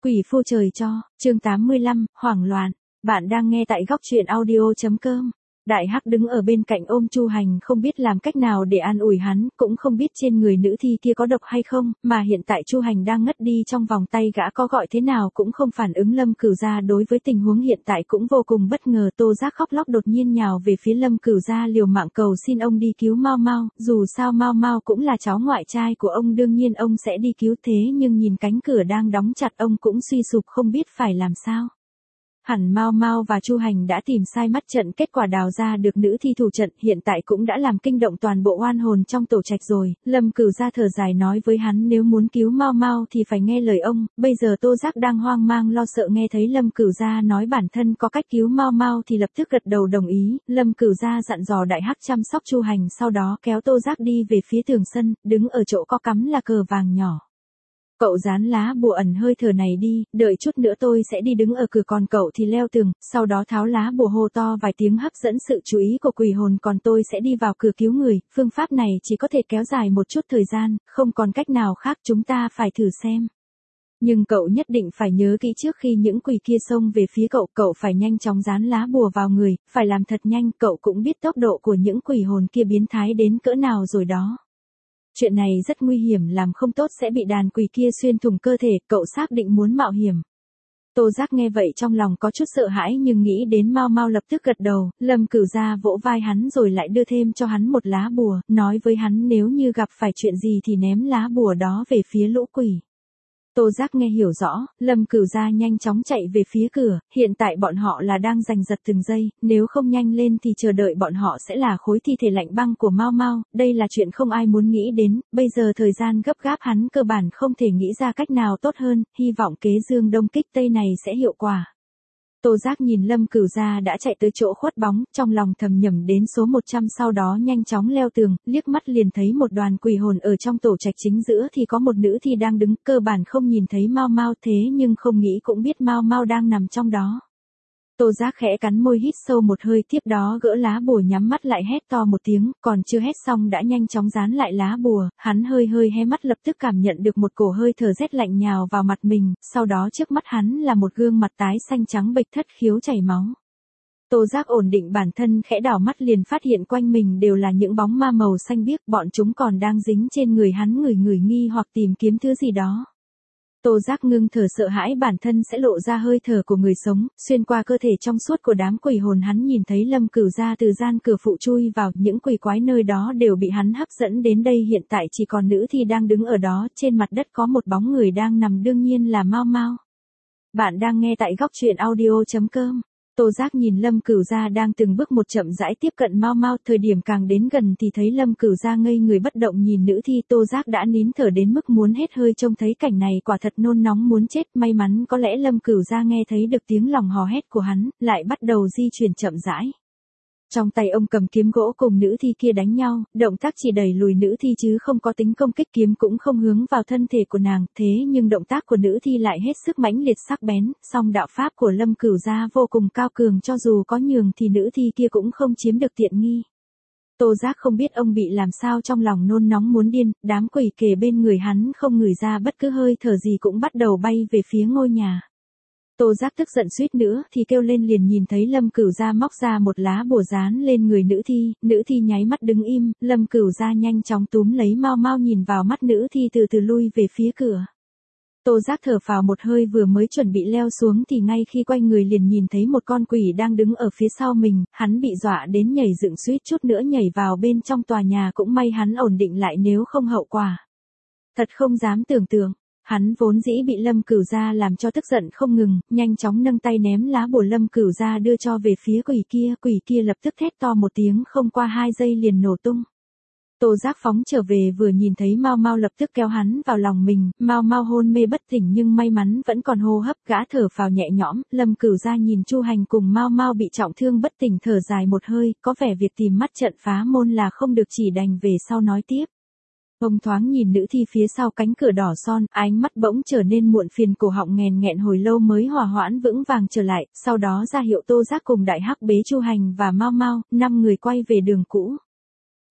Quỷ phu trời cho, chương 85, hoảng loạn. Bạn đang nghe tại góc truyện audio.com. Đại Hắc đứng ở bên cạnh ôm Chu Hành không biết làm cách nào để an ủi hắn, cũng không biết trên người nữ thi kia có độc hay không, mà hiện tại Chu Hành đang ngất đi trong vòng tay gã, có gọi thế nào cũng không phản ứng. Lâm Cửu Gia đối với tình huống hiện tại cũng vô cùng bất ngờ. Tô Giác khóc lóc đột nhiên nhào về phía Lâm Cửu Gia liều mạng cầu xin ông đi cứu Mau Mau, dù sao Mau Mau cũng là cháu ngoại trai của ông, đương nhiên ông sẽ đi cứu, thế nhưng nhìn cánh cửa đang đóng chặt ông cũng suy sụp không biết phải làm sao. Hẳn Mau Mau và Chu Hành đã tìm sai mắt trận, kết quả đào ra được nữ thi thủ trận, hiện tại cũng đã làm kinh động toàn bộ oan hồn trong tổ trạch rồi. Lâm Cửu Gia thở dài nói với hắn nếu muốn cứu Mau Mau thì phải nghe lời ông. Bây giờ Tô Giác đang hoang mang lo sợ, nghe thấy Lâm Cửu Gia nói bản thân có cách cứu Mau Mau thì lập tức gật đầu đồng ý. Lâm Cửu Gia dặn dò Đại Hắc chăm sóc Chu Hành, sau đó kéo Tô Giác đi về phía tường sân, đứng ở chỗ có cắm là cờ vàng nhỏ. Cậu dán lá bùa ẩn hơi thở này đi, đợi chút nữa tôi sẽ đi đứng ở cửa, còn cậu thì leo tường, sau đó tháo lá bùa hô to vài tiếng hấp dẫn sự chú ý của quỷ hồn, còn tôi sẽ đi vào cửa cứu người. Phương pháp này chỉ có thể kéo dài một chút thời gian, không còn cách nào khác, chúng ta phải thử xem. Nhưng cậu nhất định phải nhớ kỹ, trước khi những quỷ kia xông về phía cậu, cậu phải nhanh chóng dán lá bùa vào người, phải làm thật nhanh, cậu cũng biết tốc độ của những quỷ hồn kia biến thái đến cỡ nào rồi đó. Chuyện này rất nguy hiểm, làm không tốt sẽ bị đàn quỷ kia xuyên thủng cơ thể, cậu xác định muốn mạo hiểm. Tô Giác nghe vậy trong lòng có chút sợ hãi, nhưng nghĩ đến Mau Mau lập tức gật đầu. Lâm Cửu Gia vỗ vai hắn rồi lại đưa thêm cho hắn một lá bùa, nói với hắn nếu như gặp phải chuyện gì thì ném lá bùa đó về phía lũ quỷ. Tô Giác nghe hiểu rõ, Lâm Cửu Gia nhanh chóng chạy về phía cửa, hiện tại bọn họ là đang giành giật từng giây, nếu không nhanh lên thì chờ đợi bọn họ sẽ là khối thi thể lạnh băng của Mau Mau, đây là chuyện không ai muốn nghĩ đến, bây giờ thời gian gấp gáp, hắn cơ bản không thể nghĩ ra cách nào tốt hơn, hy vọng kế dương đông kích tây này sẽ hiệu quả. Tô Giác nhìn Lâm Cửu Gia đã chạy tới chỗ khuất bóng, trong lòng thầm nhẩm đến số 100, sau đó nhanh chóng leo tường, liếc mắt liền thấy một đoàn quỷ hồn ở trong tổ trạch, chính giữa thì có một nữ thi đang đứng, cơ bản không nhìn thấy Mau Mau, thế nhưng không nghĩ cũng biết Mau Mau đang nằm trong đó. Tô Giác khẽ cắn môi hít sâu một hơi, tiếp đó gỡ lá bùa nhắm mắt lại hét to một tiếng, còn chưa hét xong đã nhanh chóng dán lại lá bùa, hắn hơi hé mắt lập tức cảm nhận được một cổ hơi thở rét lạnh nhào vào mặt mình, sau đó trước mắt hắn là một gương mặt tái xanh trắng bệch, thất khiếu chảy máu. Tô Giác ổn định bản thân, khẽ đảo mắt liền phát hiện quanh mình đều là những bóng ma màu xanh biếc, bọn chúng còn đang dính trên người hắn, người nghi hoặc tìm kiếm thứ gì đó. Tô Giác ngưng thở, sợ hãi bản thân sẽ lộ ra hơi thở của người sống, xuyên qua cơ thể trong suốt của đám quỷ hồn. Hắn nhìn thấy Lâm Cửu Gia từ gian cửa phụ chui vào, những quỷ quái nơi đó đều bị hắn hấp dẫn đến đây, hiện tại chỉ còn nữ thi đang đứng ở đó, trên mặt đất có một bóng người đang nằm, đương nhiên là Mau Mau. Bạn đang nghe tại góc truyện audio.com. Tô Giác nhìn Lâm Cửu Gia đang từng bước một chậm rãi tiếp cận Mau Mau, thời điểm càng đến gần thì thấy Lâm Cửu Gia ngây người bất động nhìn nữ thi. Tô Giác đã nín thở đến mức muốn hết hơi, trông thấy cảnh này quả thật nôn nóng muốn chết, may mắn có lẽ Lâm Cửu Gia nghe thấy được tiếng lòng hò hét của hắn, lại bắt đầu di chuyển chậm rãi. Trong tay ông cầm kiếm gỗ cùng nữ thi kia đánh nhau, động tác chỉ đẩy lùi nữ thi chứ không có tính công kích, kiếm cũng không hướng vào thân thể của nàng, thế nhưng động tác của nữ thi lại hết sức mãnh liệt sắc bén, song đạo pháp của Lâm Cửu Gia vô cùng cao cường, cho dù có nhường thì nữ thi kia cũng không chiếm được tiện nghi. Tô Giác không biết ông bị làm sao, trong lòng nôn nóng muốn điên, đám quỷ kề bên người hắn không ngửi ra bất cứ hơi thở gì cũng bắt đầu bay về phía ngôi nhà. Tô Giác tức giận suýt nữa thì kêu lên, liền nhìn thấy Lâm Cửu Gia móc ra một lá bùa dán lên người nữ thi nháy mắt đứng im, Lâm Cửu Gia nhanh chóng túm lấy Mau Mau, nhìn vào mắt nữ thi từ từ lui về phía cửa. Tô Giác thở phào một hơi, vừa mới chuẩn bị leo xuống thì ngay khi quay người liền nhìn thấy một con quỷ đang đứng ở phía sau mình, hắn bị dọa đến nhảy dựng, suýt chút nữa nhảy vào bên trong tòa nhà, cũng may hắn ổn định lại, nếu không hậu quả thật không dám tưởng tượng. Hắn vốn dĩ bị Lâm Cửu Gia làm cho tức giận không ngừng, nhanh chóng nâng tay ném lá bùa Lâm Cửu Gia đưa cho về phía quỷ kia lập tức thét to một tiếng, không qua 2 giây liền nổ tung. Tô Giác phóng trở về, vừa nhìn thấy Mau Mau lập tức kéo hắn vào lòng mình, Mau Mau hôn mê bất tỉnh nhưng may mắn vẫn còn hô hấp, gã thở phào nhẹ nhõm. Lâm Cửu Gia nhìn Chu Hành cùng Mau Mau bị trọng thương bất tỉnh, thở dài một hơi, có vẻ việc tìm mắt trận phá môn là không được, chỉ đành về sau nói tiếp. Ông thoáng nhìn nữ thi phía sau cánh cửa đỏ son, ánh mắt bỗng trở nên muộn phiền, cổ họng nghẹn hồi lâu mới hòa hoãn vững vàng trở lại, sau đó ra hiệu Tô Giác cùng Đại Hắc bế Chu Hành và Mau Mau, 5 người quay về đường cũ.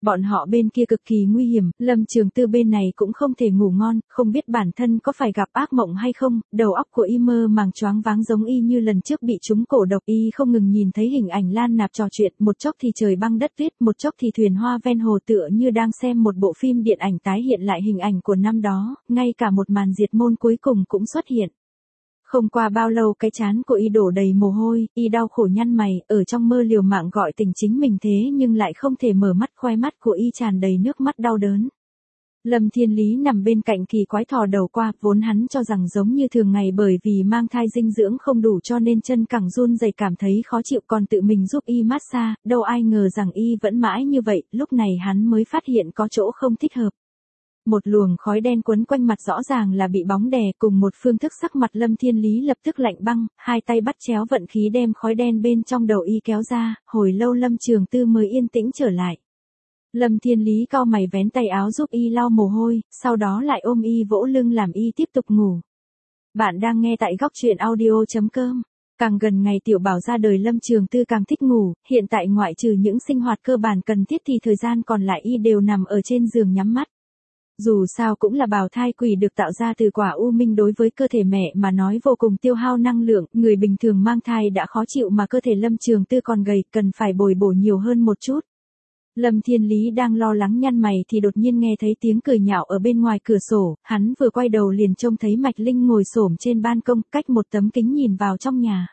Bọn họ bên kia cực kỳ nguy hiểm, Lâm Trường Tư bên này cũng không thể ngủ ngon, không biết bản thân có phải gặp ác mộng hay không, đầu óc của y mơ màng choáng váng giống y như lần trước bị trúng cổ độc. Y không ngừng nhìn thấy hình ảnh Lan Nạp trò chuyện, một chốc thì trời băng đất tuyết, một chốc thì thuyền hoa ven hồ, tựa như đang xem một bộ phim điện ảnh tái hiện lại hình ảnh của năm đó, ngay cả một màn diệt môn cuối cùng cũng xuất hiện. Không qua bao lâu cái trán của y đổ đầy mồ hôi, y đau khổ nhăn mày, ở trong mơ liều mạng gọi tỉnh chính mình thế nhưng lại không thể mở mắt, khoe mắt của y tràn đầy nước mắt đau đớn. Lâm Thiên Lý nằm bên cạnh kỳ quái thò đầu qua, vốn hắn cho rằng giống như thường ngày bởi vì mang thai dinh dưỡng không đủ cho nên chân cẳng run rẩy cảm thấy khó chịu còn tự mình giúp y massage, đâu ai ngờ rằng y vẫn mãi như vậy, lúc này hắn mới phát hiện có chỗ không thích hợp. Một luồng khói đen quấn quanh mặt rõ ràng là bị bóng đè, cùng một phương thức sắc mặt Lâm Thiên Lý lập tức lạnh băng, hai tay bắt chéo vận khí đem khói đen bên trong đầu y kéo ra, hồi lâu Lâm Trường Tư mới yên tĩnh trở lại. Lâm Thiên Lý cau mày vén tay áo giúp y lau mồ hôi, sau đó lại ôm y vỗ lưng làm y tiếp tục ngủ. Bạn đang nghe tại góc truyện audio.com. Càng gần ngày tiểu bảo ra đời Lâm Trường Tư càng thích ngủ, hiện tại ngoại trừ những sinh hoạt cơ bản cần thiết thì thời gian còn lại y đều nằm ở trên giường nhắm mắt. Dù sao cũng là bào thai quỷ được tạo ra từ quả u minh, đối với cơ thể mẹ mà nói vô cùng tiêu hao năng lượng, người bình thường mang thai đã khó chịu mà cơ thể Lâm Trường Tư còn gầy, cần phải bồi bổ nhiều hơn một chút. Lâm Thiên Lý đang lo lắng nhăn mày thì đột nhiên nghe thấy tiếng cười nhạo ở bên ngoài cửa sổ, hắn vừa quay đầu liền trông thấy Mạch Linh ngồi xổm trên ban công, cách một tấm kính nhìn vào trong nhà.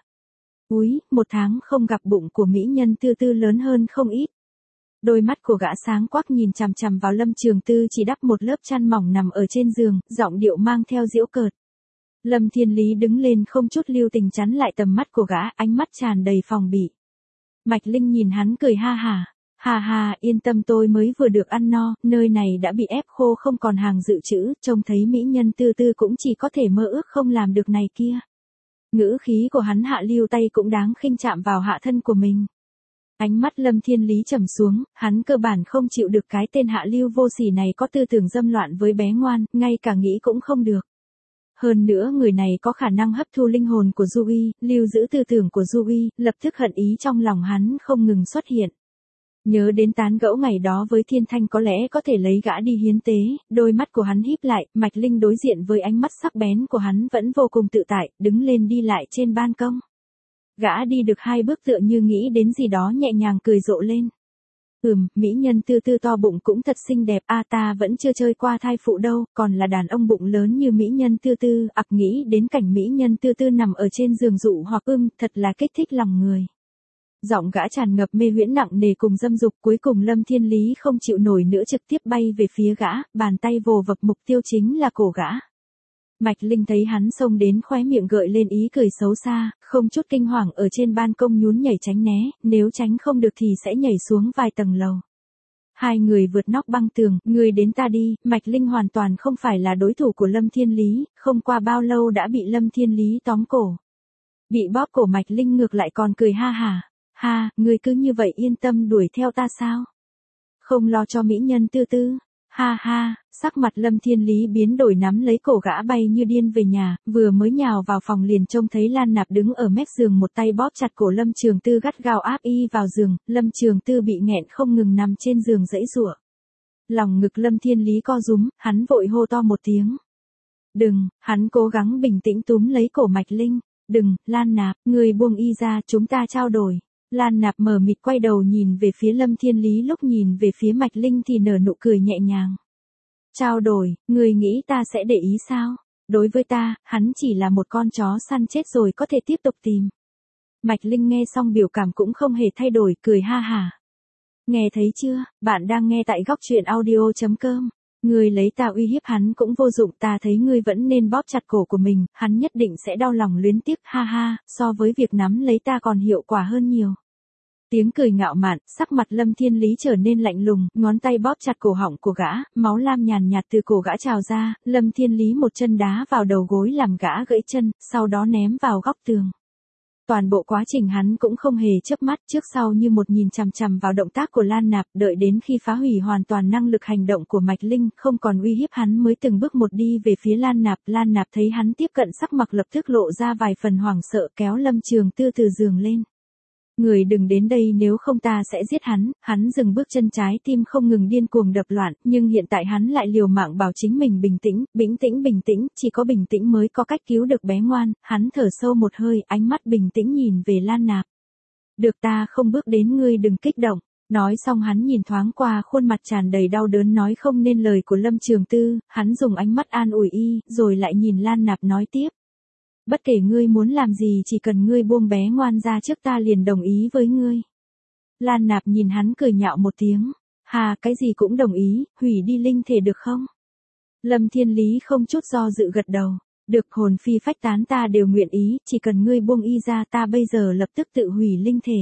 Úi, 1 tháng không gặp bụng của mỹ nhân Tư Tư lớn hơn không ít. Đôi mắt của gã sáng quắc nhìn chằm chằm vào Lâm Trường Tư chỉ đắp một lớp chăn mỏng nằm ở trên giường, giọng điệu mang theo giễu cợt. Lâm Thiên Lý đứng lên không chút lưu tình chắn lại tầm mắt của gã, ánh mắt tràn đầy phòng bị. Mạch Linh nhìn hắn cười ha hả. Hà hà, yên tâm tôi mới vừa được ăn no, nơi này đã bị ép khô không còn hàng dự trữ, trông thấy mỹ nhân Tư Tư cũng chỉ có thể mơ ước không làm được này kia. Ngữ khí của hắn hạ lưu, tay cũng đáng khinh chạm vào hạ thân của mình. Ánh mắt Lâm Thiên Lý trầm xuống, hắn cơ bản không chịu được cái tên hạ lưu vô sỉ này có tư tưởng dâm loạn với bé ngoan, ngay cả nghĩ cũng không được. Hơn nữa người này có khả năng hấp thu linh hồn của Du Y, lưu giữ tư tưởng của Du Y, lập tức hận ý trong lòng hắn không ngừng xuất hiện. Nhớ đến tán gẫu ngày đó với Thiên Thanh có lẽ có thể lấy gã đi hiến tế, đôi mắt của hắn híp lại, Mạch Linh đối diện với ánh mắt sắc bén của hắn vẫn vô cùng tự tại, đứng lên đi lại trên ban công. Gã đi được 2 bước tựa như nghĩ đến gì đó nhẹ nhàng cười rộ lên. Mỹ nhân Tư Tư to bụng cũng thật xinh đẹp, ta vẫn chưa chơi qua thai phụ đâu, còn là đàn ông bụng lớn như mỹ nhân Tư Tư, nghĩ đến cảnh mỹ nhân Tư Tư nằm ở trên giường dụ hoặc thật là kích thích lòng người. Giọng gã tràn ngập mê huyễn nặng nề cùng dâm dục, cuối cùng Lâm Thiên Lý không chịu nổi nữa trực tiếp bay về phía gã, bàn tay vồ vập mục tiêu chính là cổ gã. Mạch Linh thấy hắn xông đến khóe miệng gợi lên ý cười xấu xa, không chút kinh hoàng ở trên ban công nhún nhảy tránh né, nếu tránh không được thì sẽ nhảy xuống vài tầng lầu. Hai người vượt nóc băng tường, người đến ta đi, Mạch Linh hoàn toàn không phải là đối thủ của Lâm Thiên Lý, không qua bao lâu đã bị Lâm Thiên Lý tóm cổ. Bị bóp cổ Mạch Linh ngược lại còn cười ha hả. Ha, ngươi cứ như vậy yên tâm đuổi theo ta sao? Không lo cho mỹ nhân Tư Tư. Ha ha, sắc mặt Lâm Thiên Lý biến đổi, nắm lấy cổ gã bay như điên về nhà, vừa mới nhào vào phòng liền trông thấy Lan Nạp đứng ở mép giường một tay bóp chặt cổ Lâm Trường Tư gắt gao áp y vào giường, Lâm Trường Tư bị nghẹn không ngừng nằm trên giường giãy giụa. Lòng ngực Lâm Thiên Lý co rúm, hắn vội hô to một tiếng. Đừng, hắn cố gắng bình tĩnh túm lấy cổ Mạch Linh. Đừng, Lan Nạp, người buông y ra, chúng ta trao đổi. Lan Nạp mờ mịt quay đầu nhìn về phía Lâm Thiên Lý, lúc nhìn về phía Mạch Linh thì nở nụ cười nhẹ nhàng. Trao đổi, người nghĩ ta sẽ để ý sao? Đối với ta, hắn chỉ là một con chó săn chết rồi có thể tiếp tục tìm. Mạch Linh nghe xong biểu cảm cũng không hề thay đổi, cười ha hả. Nghe thấy chưa, bạn đang nghe tại góc truyện audio.com. Ngươi lấy ta uy hiếp hắn cũng vô dụng, ta thấy ngươi vẫn nên bóp chặt cổ của mình, hắn nhất định sẽ đau lòng luyến tiếc, ha ha, so với việc nắm lấy ta còn hiệu quả hơn nhiều. Tiếng cười ngạo mạn, sắc mặt Lâm Thiên Lý trở nên lạnh lùng, ngón tay bóp chặt cổ họng của gã, máu lam nhàn nhạt từ cổ gã trào ra, Lâm Thiên Lý một chân đá vào đầu gối làm gã gãy chân, sau đó ném vào góc tường. Toàn bộ quá trình hắn cũng không hề chớp mắt, trước sau như một nhìn chằm chằm vào động tác của Lan Nạp, đợi đến khi phá hủy hoàn toàn năng lực hành động của Mạch Linh, không còn uy hiếp hắn mới từng bước một đi về phía Lan Nạp thấy hắn tiếp cận sắc mặt lập tức lộ ra vài phần hoảng sợ, kéo Lâm Trường Tư từ giường lên. Người đừng đến đây nếu không ta sẽ giết hắn dừng bước chân trái tim không ngừng điên cuồng đập loạn, nhưng hiện tại hắn lại liều mạng bảo chính mình bình tĩnh, chỉ có bình tĩnh mới có cách cứu được bé ngoan, hắn thở sâu một hơi, ánh mắt bình tĩnh nhìn về Lan Nạp. Được ta không bước đến ngươi đừng kích động. Nói xong hắn nhìn thoáng qua khuôn mặt tràn đầy đau đớn nói không nên lời của Lâm Trường Tư, hắn dùng ánh mắt an ủi y, rồi lại nhìn Lan Nạp nói tiếp. Bất kể ngươi muốn làm gì chỉ cần ngươi buông bé ngoan ra trước ta liền đồng ý với ngươi. Lan Nạp nhìn hắn cười nhạo một tiếng. Hà cái gì cũng đồng ý, hủy đi linh thể được không? Lâm Thiên Lý không chút do dự gật đầu. Được hồn phi phách tán ta đều nguyện ý, chỉ cần ngươi buông y ra ta bây giờ lập tức tự hủy linh thể.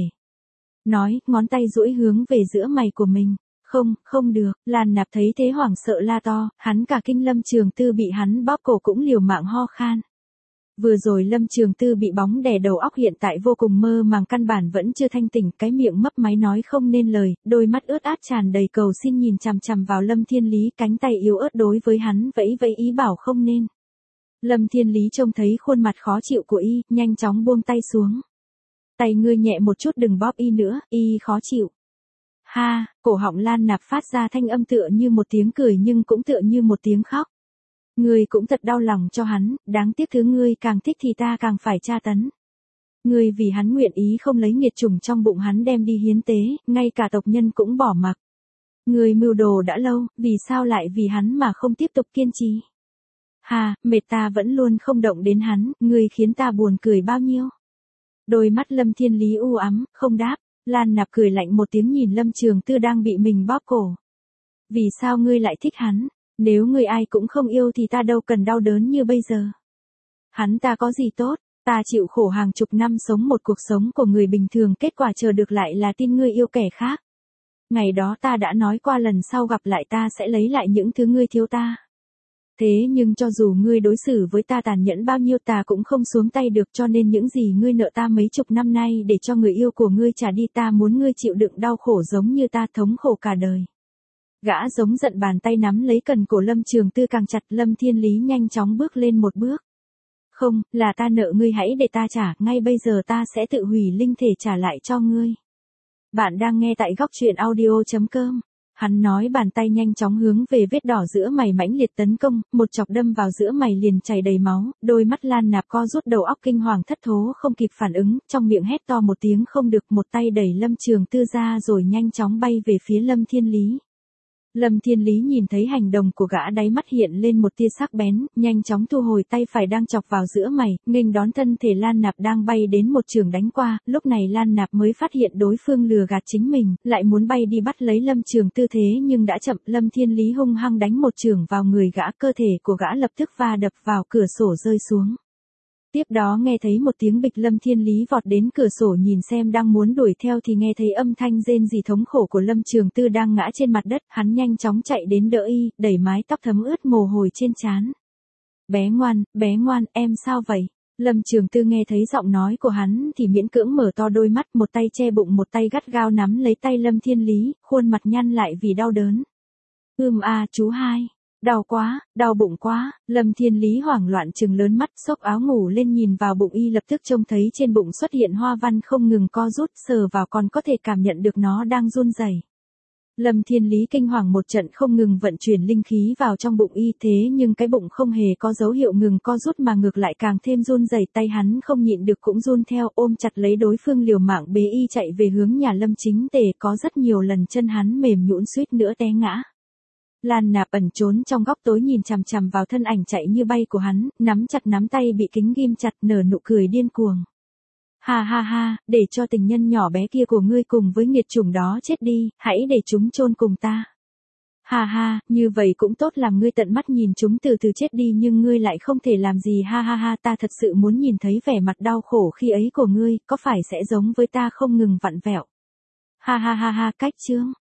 Nói, ngón tay duỗi hướng về giữa mày của mình. Không được, Lan Nạp thấy thế hoảng sợ la to, hắn cả kinh Lâm Trường Tư bị hắn bóp cổ cũng liều mạng ho khan. Vừa rồi Lâm Trường Tư bị bóng đè đầu óc hiện tại vô cùng mơ màng căn bản vẫn chưa thanh tỉnh, cái miệng mấp máy nói không nên lời, đôi mắt ướt át tràn đầy cầu xin nhìn chằm chằm vào Lâm Thiên Lý, cánh tay yếu ớt đối với hắn vẫy vẫy ý bảo không nên. Lâm Thiên Lý trông thấy khuôn mặt khó chịu của y, nhanh chóng buông tay xuống. Tay ngươi nhẹ một chút đừng bóp y nữa, y khó chịu. Ha, cổ họng Lan Nạp phát ra thanh âm tựa như một tiếng cười nhưng cũng tựa như một tiếng khóc. Ngươi cũng thật đau lòng cho hắn, đáng tiếc thứ ngươi càng thích thì ta càng phải tra tấn. Ngươi vì hắn nguyện ý không lấy nghiệt chủng trong bụng hắn đem đi hiến tế, ngay cả tộc nhân cũng bỏ mặc. Ngươi mưu đồ đã lâu, vì sao lại vì hắn mà không tiếp tục kiên trì? Ha, mệt ta vẫn luôn không động đến hắn, ngươi khiến ta buồn cười bao nhiêu. Đôi mắt Lâm Thiên Lý u ám, không đáp, Lan Nạp cười lạnh một tiếng nhìn Lâm Trường Tư đang bị mình bóp cổ. Vì sao ngươi lại thích hắn? Nếu ngươi ai cũng không yêu thì ta đâu cần đau đớn như bây giờ. Hắn ta có gì tốt, ta chịu khổ hàng chục năm sống một cuộc sống của người bình thường kết quả chờ được lại là tin ngươi yêu kẻ khác. Ngày đó ta đã nói qua lần sau gặp lại ta sẽ lấy lại những thứ ngươi thiếu ta. Thế nhưng cho dù ngươi đối xử với ta tàn nhẫn bao nhiêu ta cũng không xuống tay được cho nên những gì ngươi nợ ta mấy chục năm nay để cho người yêu của ngươi trả đi ta muốn ngươi chịu đựng đau khổ giống như ta thống khổ cả đời. Gã giống giận bàn tay nắm lấy cần cổ Lâm Trường Tư càng chặt Lâm Thiên Lý nhanh chóng bước lên một bước. Không, là ta nợ ngươi hãy để ta trả, ngay bây giờ ta sẽ tự hủy linh thể trả lại cho ngươi. Bạn đang nghe tại góc truyện audio.com. Hắn nói bàn tay nhanh chóng hướng về vết đỏ giữa mày mãnh liệt tấn công, một chọc đâm vào giữa mày liền chảy đầy máu, đôi mắt Lan Nạp co rút đầu óc kinh hoàng thất thố không kịp phản ứng, trong miệng hét to một tiếng không được một tay đẩy Lâm Trường Tư ra rồi nhanh chóng bay về phía Lâm Thiên Lý. Lâm Thiên Lý nhìn thấy hành động của gã đáy mắt hiện lên một tia sắc bén, nhanh chóng thu hồi tay phải đang chọc vào giữa mày, nghênh đón thân thể Lan Nạp đang bay đến một trường đánh qua, lúc này Lan Nạp mới phát hiện đối phương lừa gạt chính mình, lại muốn bay đi bắt lấy Lâm Trường Tư thế nhưng đã chậm, Lâm Thiên Lý hung hăng đánh một trường vào người gã, cơ thể của gã lập tức va đập vào cửa sổ rơi xuống. Tiếp đó nghe thấy một tiếng bịch Lâm Thiên Lý vọt đến cửa sổ nhìn xem đang muốn đuổi theo thì nghe thấy âm thanh rên rỉ thống khổ của Lâm Trường Tư đang ngã trên mặt đất, hắn nhanh chóng chạy đến đỡ y, đẩy mái tóc thấm ướt mồ hôi trên trán. Bé ngoan, em sao vậy? Lâm Trường Tư nghe thấy giọng nói của hắn thì miễn cưỡng mở to đôi mắt, một tay che bụng một tay gắt gao nắm lấy tay Lâm Thiên Lý, khuôn mặt nhăn lại vì đau đớn. Chú hai. Đau quá, đau bụng quá, Lâm Thiên Lý hoảng loạn trừng lớn mắt xốc áo ngủ lên nhìn vào bụng y lập tức trông thấy trên bụng xuất hiện hoa văn không ngừng co rút sờ vào còn có thể cảm nhận được nó đang run rẩy. Lâm Thiên Lý kinh hoàng một trận không ngừng vận chuyển linh khí vào trong bụng y thế nhưng cái bụng không hề có dấu hiệu ngừng co rút mà ngược lại càng thêm run rẩy tay hắn không nhịn được cũng run theo ôm chặt lấy đối phương liều mạng bế y chạy về hướng nhà Lâm Chính Tề có rất nhiều lần chân hắn mềm nhũn suýt nữa té ngã. Lan Nạp ẩn trốn trong góc tối nhìn chằm chằm vào thân ảnh chạy như bay của hắn, nắm chặt nắm tay bị kính ghim chặt nở nụ cười điên cuồng. Ha, để cho tình nhân nhỏ bé kia của ngươi cùng với nghiệt chủng đó chết đi, hãy để chúng chôn cùng ta. Ha, như vậy cũng tốt làm ngươi tận mắt nhìn chúng từ từ chết đi nhưng ngươi lại không thể làm gì ha, ta thật sự muốn nhìn thấy vẻ mặt đau khổ khi ấy của ngươi, có phải sẽ giống với ta không ngừng vặn vẹo. Ha, cách chương.